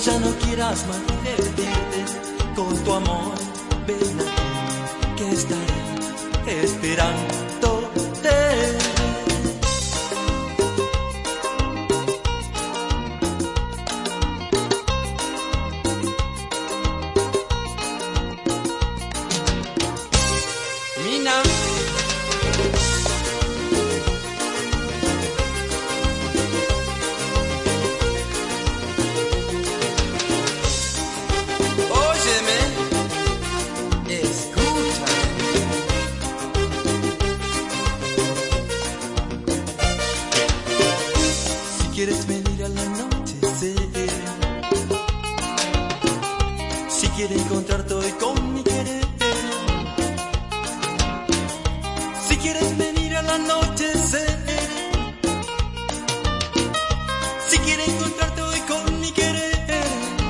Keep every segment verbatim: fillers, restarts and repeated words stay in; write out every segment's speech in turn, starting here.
ya no quieras más divertirte con tu amor, ven aquí, que estaré esperándote. Mina, óyeme, escúchame. Si quieres venir al anochecer, si quieres encontrarte hoy con mi querer, si quieres venir al anochecer, si quieres encontrarte hoy con mi querer,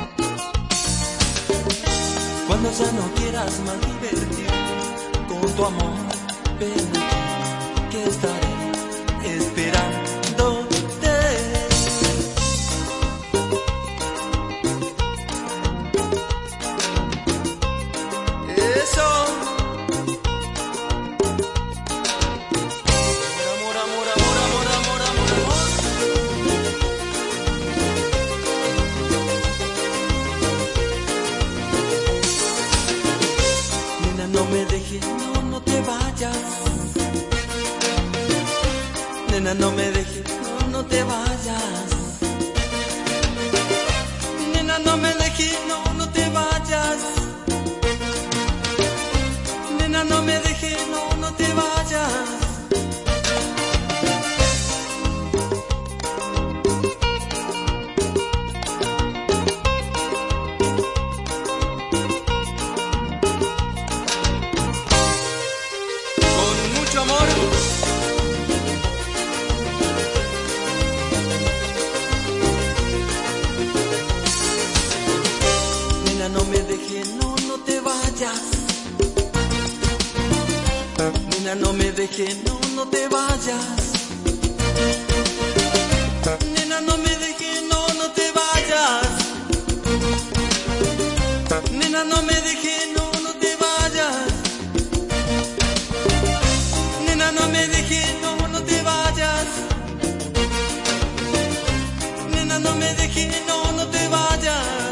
cuando ya no quieras más divertirte con tu amor, ven aquí, que estaré esperándote. Eso. Amor, amor, amor, amor, amor, amor, amor. Nena, no me dejes, no, no te vayas. Nena, no me dejes, no, no te vayas. Nena, no me dejes, no, no te vayas. Nena, no me dejes, no, no te vayas. Con mucho amor. Nena, no me dejes, no, no te vayas. Nena, no me dejes, no, no te vayas. Nena, no me dejes, no, no te vayas. Nena, no me dejes, no, no te vayas. Nena, no me dejes, no, no te vayas. Nena, no me dejes, no, no te vayas.